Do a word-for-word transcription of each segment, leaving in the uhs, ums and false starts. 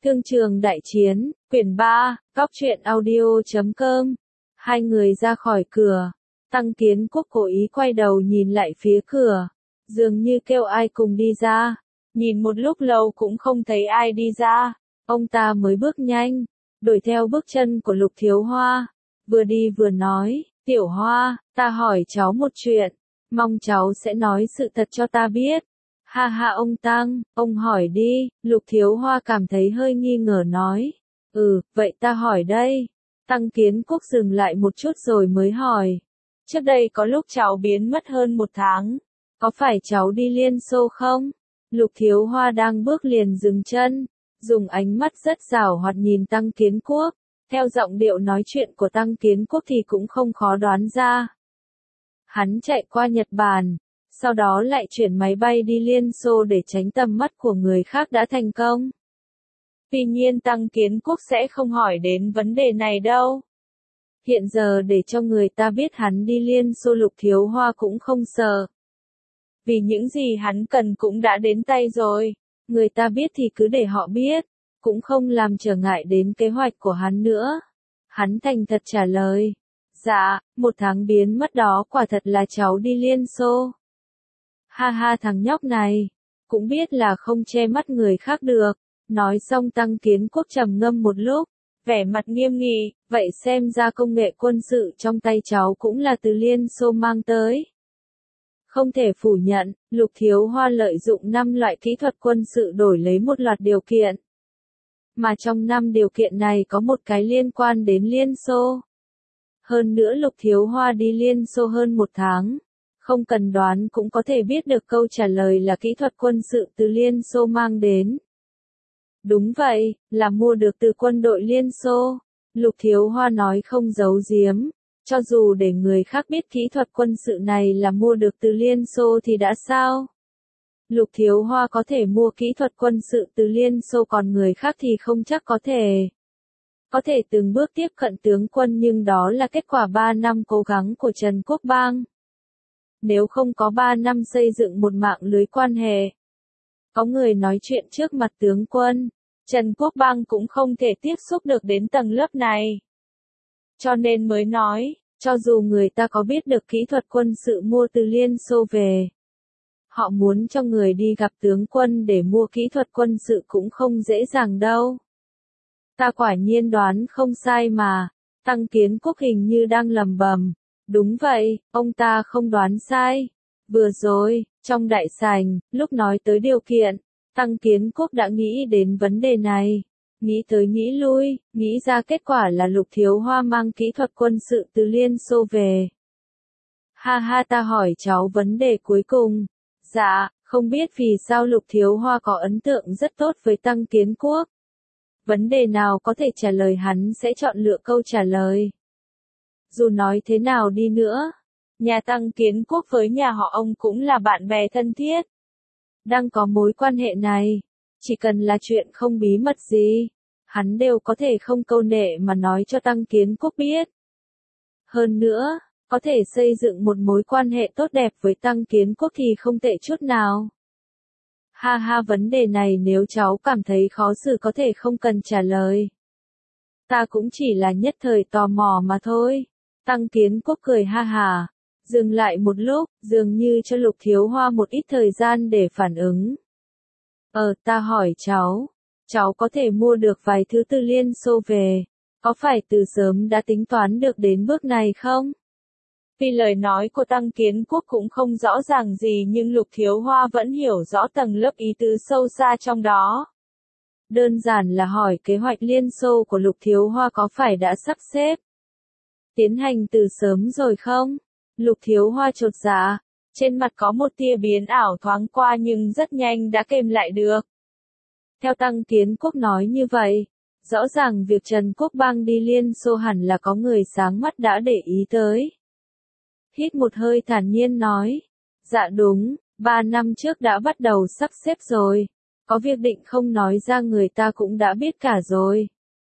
Thương trường đại chiến, quyển ba, góc truyện audio.com. Hai người ra khỏi cửa. Tăng Kiến Quốc cố ý quay đầu nhìn lại phía cửa. Dường như kêu ai cùng đi ra. Nhìn một lúc lâu cũng không thấy ai đi ra. Ông ta mới bước nhanh, đuổi theo bước chân của Lục Thiếu Hoa. Vừa đi vừa nói, Tiểu Hoa, ta hỏi cháu một chuyện. Mong cháu sẽ nói sự thật cho ta biết. Ha ha ông Tăng, ông hỏi đi, Lục Thiếu Hoa cảm thấy hơi nghi ngờ nói. Ừ, vậy ta hỏi đây. Tăng Kiến Quốc dừng lại một chút rồi mới hỏi. Trước đây có lúc cháu biến mất hơn một tháng. Có phải cháu đi Liên Xô không? Lục Thiếu Hoa đang bước liền dừng chân, dùng ánh mắt rất giảo hoạt nhìn Tăng Kiến Quốc. Theo giọng điệu nói chuyện của Tăng Kiến Quốc thì cũng không khó đoán ra. Hắn chạy qua Nhật Bản, sau đó lại chuyển máy bay đi Liên Xô để tránh tầm mắt của người khác đã thành công. Tuy nhiên Tăng Kiến Quốc sẽ không hỏi đến vấn đề này đâu. Hiện giờ để cho người ta biết hắn đi Liên Xô, Lục Thiếu Hoa cũng không sợ. Vì những gì hắn cần cũng đã đến tay rồi. Người ta biết thì cứ để họ biết, cũng không làm trở ngại đến kế hoạch của hắn nữa. Hắn thành thật trả lời. Dạ, một tháng biến mất đó quả thật là cháu đi Liên Xô. Ha ha thằng nhóc này, cũng biết là không che mắt người khác được. Nói xong Tăng Kiến Quốc trầm ngâm một lúc, vẻ mặt nghiêm nghị, vậy xem ra công nghệ quân sự trong tay cháu cũng là từ Liên Xô mang tới. Không thể phủ nhận, Lục Thiếu Hoa lợi dụng năm loại kỹ thuật quân sự đổi lấy một loạt điều kiện. Mà trong năm điều kiện này có một cái liên quan đến Liên Xô. Hơn nữa Lục Thiếu Hoa đi Liên Xô hơn một tháng. Không cần đoán cũng có thể biết được câu trả lời là kỹ thuật quân sự từ Liên Xô mang đến. Đúng vậy, là mua được từ quân đội Liên Xô. Lục Thiếu Hoa nói không giấu giếm. Cho dù để người khác biết kỹ thuật quân sự này là mua được từ Liên Xô thì đã sao? Lục Thiếu Hoa có thể mua kỹ thuật quân sự từ Liên Xô, còn người khác thì không chắc có thể. Có thể từng bước tiếp cận tướng quân, nhưng đó là kết quả ba năm cố gắng của Trần Quốc Bang. Nếu không có ba năm xây dựng một mạng lưới quan hệ, có người nói chuyện trước mặt tướng quân, Trần Quốc Bang cũng không thể tiếp xúc được đến tầng lớp này. Cho nên mới nói, cho dù người ta có biết được kỹ thuật quân sự mua từ Liên Xô về, họ muốn cho người đi gặp tướng quân để mua kỹ thuật quân sự cũng không dễ dàng đâu. Ta quả nhiên đoán không sai mà. Tăng Kiến Quốc hình như đang lầm bầm. Đúng vậy, ông ta không đoán sai. Vừa rồi, trong đại sảnh, lúc nói tới điều kiện, Tăng Kiến Quốc đã nghĩ đến vấn đề này. Nghĩ tới nghĩ lui, nghĩ ra kết quả là Lục Thiếu Hoa mang kỹ thuật quân sự từ Liên Xô về. Ha ha ta hỏi cháu vấn đề cuối cùng. Dạ, không biết vì sao Lục Thiếu Hoa có ấn tượng rất tốt với Tăng Kiến Quốc. Vấn đề nào có thể trả lời hắn sẽ chọn lựa câu trả lời. Dù nói thế nào đi nữa, nhà Tăng Kiến Quốc với nhà họ ông cũng là bạn bè thân thiết. Đang có mối quan hệ này, chỉ cần là chuyện không bí mật gì, hắn đều có thể không câu nệ mà nói cho Tăng Kiến Quốc biết. Hơn nữa, có thể xây dựng một mối quan hệ tốt đẹp với Tăng Kiến Quốc thì không tệ chút nào. Ha ha vấn đề này nếu cháu cảm thấy khó xử có thể không cần trả lời. Ta cũng chỉ là nhất thời tò mò mà thôi. Tăng Kiến Quốc cười ha hà, dừng lại một lúc, dường như cho Lục Thiếu Hoa một ít thời gian để phản ứng. Ờ ta hỏi cháu, cháu có thể mua được vài thứ từ Liên Xô về, có phải từ sớm đã tính toán được đến bước này không? Vì lời nói của Tăng Kiến Quốc cũng không rõ ràng gì nhưng Lục Thiếu Hoa vẫn hiểu rõ tầng lớp ý tứ sâu xa trong đó. Đơn giản là hỏi kế hoạch Liên Xô của Lục Thiếu Hoa có phải đã sắp xếp tiến hành từ sớm rồi không? Lục Thiếu Hoa chột dạ, trên mặt có một tia biến ảo thoáng qua nhưng rất nhanh đã kềm lại được. Theo Tăng Kiến Quốc nói như vậy, rõ ràng việc Trần Quốc Bang đi Liên Xô hẳn là có người sáng mắt đã để ý tới. Hít một hơi thản nhiên nói, dạ đúng, ba năm trước đã bắt đầu sắp xếp rồi, có việc định không nói ra người ta cũng đã biết cả rồi.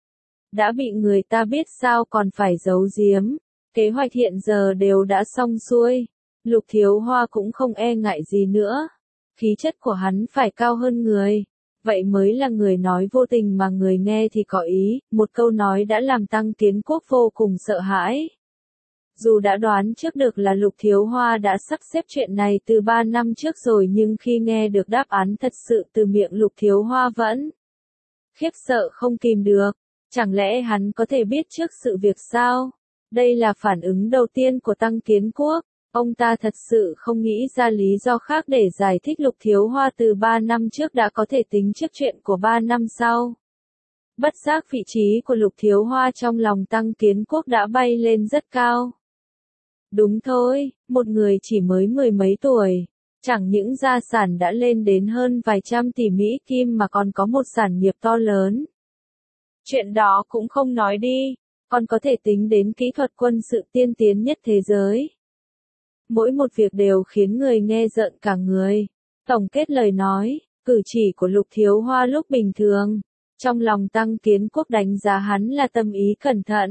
Đã bị người ta biết sao còn phải giấu giếm, kế hoạch hiện giờ đều đã xong xuôi. Lục Thiếu Hoa cũng không e ngại gì nữa, khí chất của hắn phải cao hơn người, vậy mới là người nói vô tình mà người nghe thì có ý, một câu nói đã làm Tăng Kiến Quốc vô cùng sợ hãi. Dù đã đoán trước được là Lục Thiếu Hoa đã sắp xếp chuyện này từ ba năm trước rồi nhưng khi nghe được đáp án thật sự từ miệng Lục Thiếu Hoa vẫn khiếp sợ không kìm được. Chẳng lẽ hắn có thể biết trước sự việc sao? Đây là phản ứng đầu tiên của Tăng Kiến Quốc. Ông ta thật sự không nghĩ ra lý do khác để giải thích Lục Thiếu Hoa từ ba năm trước đã có thể tính trước chuyện của ba năm sau. Bất giác vị trí của Lục Thiếu Hoa trong lòng Tăng Kiến Quốc đã bay lên rất cao. Đúng thôi, một người chỉ mới mười mấy tuổi, chẳng những gia sản đã lên đến hơn vài trăm tỷ Mỹ Kim mà còn có một sản nghiệp to lớn. Chuyện đó cũng không nói đi, còn có thể tính đến kỹ thuật quân sự tiên tiến nhất thế giới. Mỗi một việc đều khiến người nghe rợn cả người. Tổng kết lời nói, cử chỉ của Lục Thiếu Hoa lúc bình thường, trong lòng Tăng Kiến Quốc đánh giá hắn là tâm ý cẩn thận,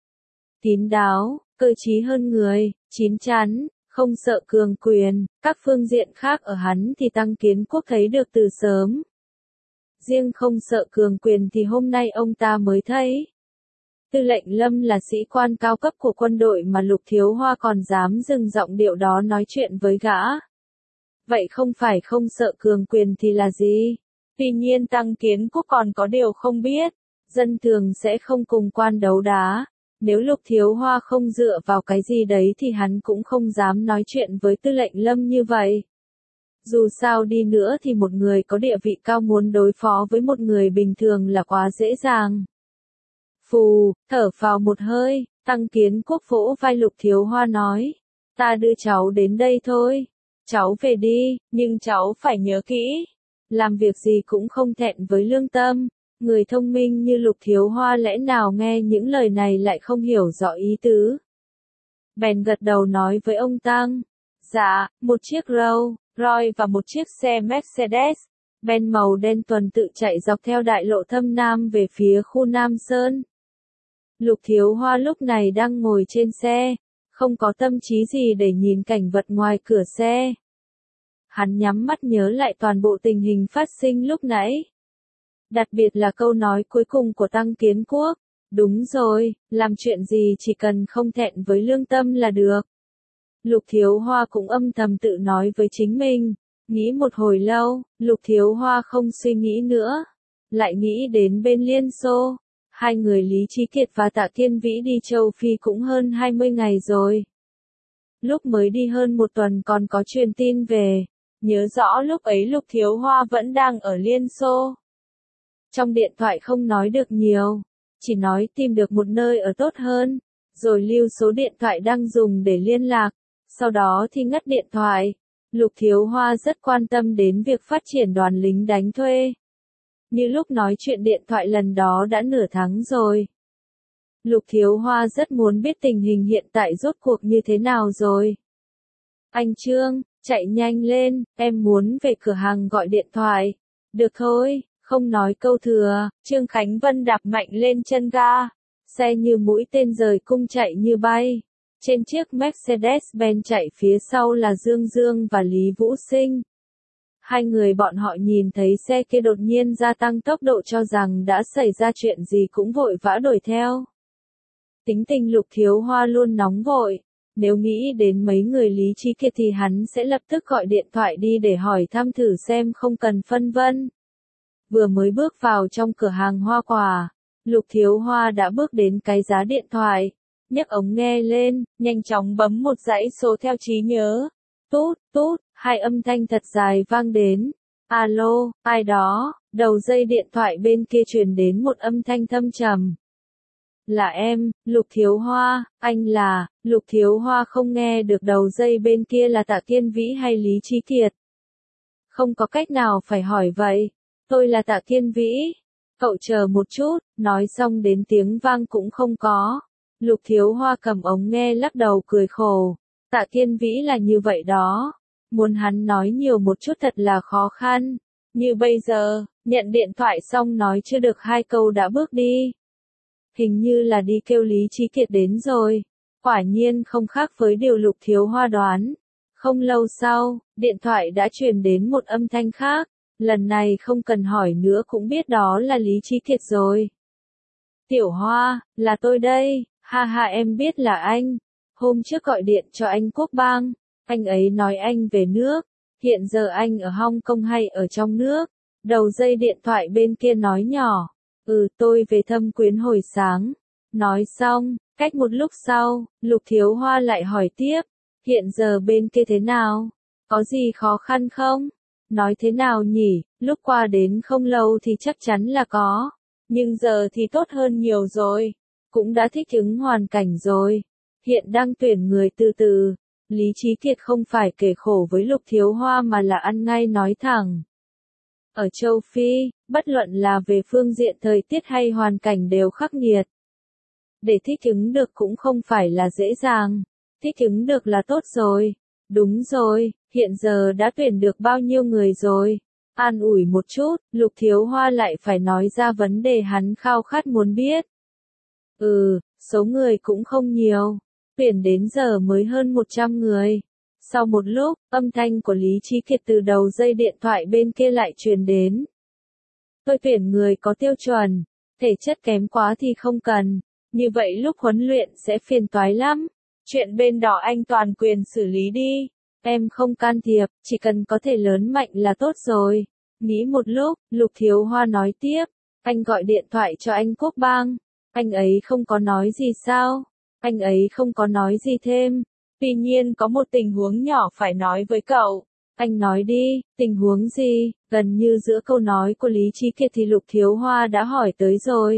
kín đáo, cơ trí hơn người, chín chắn, không sợ cường quyền, các phương diện khác ở hắn thì Tăng Kiến Quốc thấy được từ sớm. Riêng không sợ cường quyền thì hôm nay ông ta mới thấy. Tư lệnh Lâm là sĩ quan cao cấp của quân đội mà Lục Thiếu Hoa còn dám dừng giọng điệu đó nói chuyện với gã. Vậy không phải không sợ cường quyền thì là gì? Tuy nhiên Tăng Kiến Quốc còn có điều không biết, dân thường sẽ không cùng quan đấu đá. Nếu Lục Thiếu Hoa không dựa vào cái gì đấy thì hắn cũng không dám nói chuyện với tư lệnh Lâm như vậy. Dù sao đi nữa thì một người có địa vị cao muốn đối phó với một người bình thường là quá dễ dàng. Phù, thở phào một hơi, Tăng Kiến Quốc vỗ vai Lục Thiếu Hoa nói. Ta đưa cháu đến đây thôi. Cháu về đi, nhưng cháu phải nhớ kỹ. Làm việc gì cũng không thẹn với lương tâm. Người thông minh như Lục Thiếu Hoa lẽ nào nghe những lời này lại không hiểu rõ ý tứ. Bèn gật đầu nói với ông Tăng. Dạ, một chiếc Rolls Royce và một chiếc xe Mercedes Benz màu đen tuần tự chạy dọc theo đại lộ Thâm Nam về phía khu Nam Sơn. Lục Thiếu Hoa lúc này đang ngồi trên xe, không có tâm trí gì để nhìn cảnh vật ngoài cửa xe. Hắn nhắm mắt nhớ lại toàn bộ tình hình phát sinh lúc nãy. Đặc biệt là câu nói cuối cùng của Tăng Kiến Quốc. Đúng rồi, làm chuyện gì chỉ cần không thẹn với lương tâm là được. Lục Thiếu Hoa cũng âm thầm tự nói với chính mình. Nghĩ một hồi lâu, Lục Thiếu Hoa không suy nghĩ nữa. Lại nghĩ đến bên Liên Xô. Hai người Lý Chí Kiệt và Tạ Kiên Vĩ đi châu Phi cũng hơn hai mươi ngày rồi. Lúc mới đi hơn một tuần còn có truyền tin về. Nhớ rõ lúc ấy Lục Thiếu Hoa vẫn đang ở Liên Xô. Trong điện thoại không nói được nhiều. Chỉ nói tìm được một nơi ở tốt hơn. Rồi lưu số điện thoại đang dùng để liên lạc. Sau đó thì ngắt điện thoại. Lục Thiếu Hoa rất quan tâm đến việc phát triển đoàn lính đánh thuê. Như lúc nói chuyện điện thoại lần đó đã nửa tháng rồi. Lục Thiếu Hoa rất muốn biết tình hình hiện tại rốt cuộc như thế nào rồi. Anh Trương, chạy nhanh lên, em muốn về cửa hàng gọi điện thoại. Được thôi, không nói câu thừa, Trương Khánh Vân đạp mạnh lên chân ga. Xe như mũi tên rời cung chạy như bay. Trên chiếc Mercedes-Benz chạy phía sau là Dương Dương và Lý Vũ Sinh. Hai người bọn họ nhìn thấy xe kia đột nhiên gia tăng tốc độ cho rằng đã xảy ra chuyện gì cũng vội vã đuổi theo. Tính tình Lục Thiếu Hoa luôn nóng vội. Nếu nghĩ đến mấy người Lý Chí Kiệt thì hắn sẽ lập tức gọi điện thoại đi để hỏi thăm thử xem không cần phân vân. Vừa mới bước vào trong cửa hàng hoa quả, Lục Thiếu Hoa đã bước đến cái giá điện thoại. Nhấc ống nghe lên, nhanh chóng bấm một dãy số theo trí nhớ. Tút, tút, hai âm thanh thật dài vang đến. Alo, ai đó, đầu dây điện thoại bên kia truyền đến một âm thanh thâm trầm. Là em, Lục Thiếu Hoa, anh là, Lục Thiếu Hoa không nghe được đầu dây bên kia là Tạ Kiên Vĩ hay Lý Chí Kiệt. Không có cách nào phải hỏi vậy. Tôi là Tạ Kiên Vĩ. Cậu chờ một chút, nói xong đến tiếng vang cũng không có. Lục Thiếu Hoa cầm ống nghe lắc đầu cười khổ. Tạ Kiên Vĩ là như vậy đó. Muốn hắn nói nhiều một chút thật là khó khăn. Như bây giờ, nhận điện thoại xong nói chưa được hai câu đã bước đi. Hình như là đi kêu Lý Chí Kiệt đến rồi. Quả nhiên không khác với điều Lục Thiếu Hoa đoán. Không lâu sau, điện thoại đã truyền đến một âm thanh khác. lần này không cần hỏi nữa cũng biết đó là Lý Chí Kiệt rồi. Tiểu Hoa, là tôi đây, ha ha em biết là anh. Hôm trước gọi điện cho anh Quốc Bang, anh ấy nói anh về nước, hiện giờ anh ở Hong Kong hay ở trong nước. Đầu dây điện thoại bên kia nói nhỏ, ừ tôi về thăm Quyến hồi sáng. Nói xong, cách một lúc sau, Lục Thiếu Hoa lại hỏi tiếp, hiện giờ bên kia thế nào? Có gì khó khăn không? Nói thế nào nhỉ, lúc qua đến không lâu thì chắc chắn là có, nhưng giờ thì tốt hơn nhiều rồi, cũng đã thích ứng hoàn cảnh rồi, hiện đang tuyển người từ từ. Lý Chí Kiệt không phải kể khổ với Lục Thiếu Hoa mà là ăn ngay nói thẳng. Ở châu Phi, bất luận là về phương diện thời tiết hay hoàn cảnh đều khắc nghiệt. Để thích ứng được cũng không phải là dễ dàng, thích ứng được là tốt rồi. Đúng rồi, hiện giờ đã tuyển được bao nhiêu người rồi? An ủi một chút, Lục Thiếu Hoa lại phải nói ra vấn đề hắn khao khát muốn biết. Ừ, số người cũng không nhiều, tuyển đến giờ mới hơn một trăm người. Sau một lúc, âm thanh của Lý Chí Kiệt từ đầu dây điện thoại bên kia lại truyền đến. Tôi tuyển người có tiêu chuẩn, thể chất kém quá thì không cần, như vậy lúc huấn luyện sẽ phiền toái lắm. Chuyện bên đó anh toàn quyền xử lý đi, em không can thiệp, chỉ cần có thể lớn mạnh là tốt rồi. Nghĩ một lúc, Lục Thiếu Hoa nói tiếp, anh gọi điện thoại cho anh Quốc Bang, anh ấy không có nói gì sao? Anh ấy không có nói gì thêm, tuy nhiên có một tình huống nhỏ phải nói với cậu. Anh nói đi, tình huống gì? Gần như giữa câu nói của Lý Chí Kiệt thì Lục Thiếu Hoa đã hỏi tới rồi.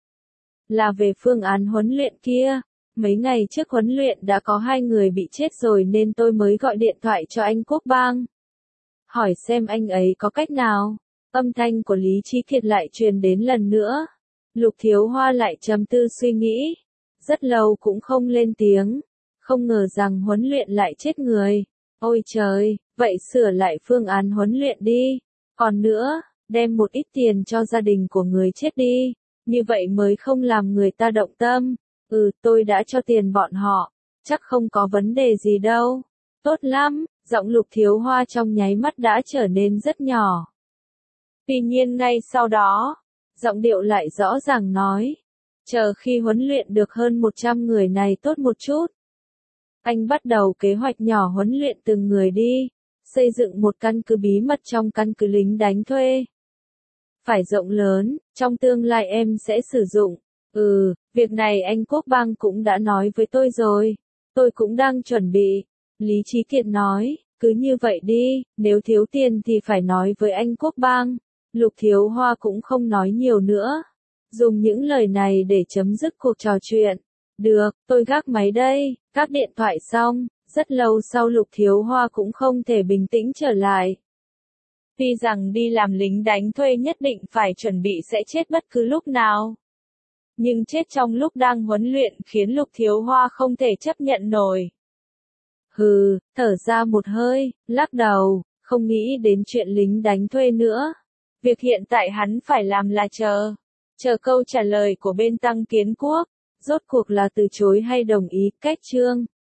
Là về phương án huấn luyện kia. Mấy ngày trước huấn luyện đã có hai người bị chết rồi nên tôi mới gọi điện thoại cho anh Quốc Bang. Hỏi xem anh ấy có cách nào. Âm thanh của Lý Chí Kiệt lại truyền đến lần nữa. Lục Thiếu Hoa lại trầm tư suy nghĩ. Rất lâu cũng không lên tiếng. Không ngờ rằng huấn luyện lại chết người. Ôi trời, vậy sửa lại phương án huấn luyện đi. Còn nữa, đem một ít tiền cho gia đình của người chết đi. Như vậy mới không làm người ta động tâm. Ừ, tôi đã cho tiền bọn họ, chắc không có vấn đề gì đâu. Tốt lắm, giọng Lục Thiếu Hoa trong nháy mắt đã trở nên rất nhỏ. Tuy nhiên ngay sau đó, giọng điệu lại rõ ràng nói, chờ khi huấn luyện được hơn một trăm người này tốt một chút. Anh bắt đầu kế hoạch nhỏ huấn luyện từng người đi, xây dựng một căn cứ bí mật trong căn cứ lính đánh thuê. Phải rộng lớn, trong tương lai em sẽ sử dụng. Ừ, việc này anh Quốc Bang cũng đã nói với tôi rồi. Tôi cũng đang chuẩn bị. Lý Chí Kiệt nói, cứ như vậy đi, nếu thiếu tiền thì phải nói với anh Quốc Bang. Lục Thiếu Hoa cũng không nói nhiều nữa. Dùng những lời này để chấm dứt cuộc trò chuyện. Được, tôi gác máy đây, gác điện thoại xong. Rất lâu sau Lục Thiếu Hoa cũng không thể bình tĩnh trở lại. Tuy rằng đi làm lính đánh thuê nhất định phải chuẩn bị sẽ chết bất cứ lúc nào. Nhưng chết trong lúc đang huấn luyện khiến Lục Thiếu Hoa không thể chấp nhận nổi. Hừ, thở ra một hơi, lắc đầu, không nghĩ đến chuyện lính đánh thuê nữa. Việc hiện tại hắn phải làm là chờ. Chờ câu trả lời của bên Tăng Kiến Quốc. Rốt cuộc là từ chối hay đồng ý, cách chương.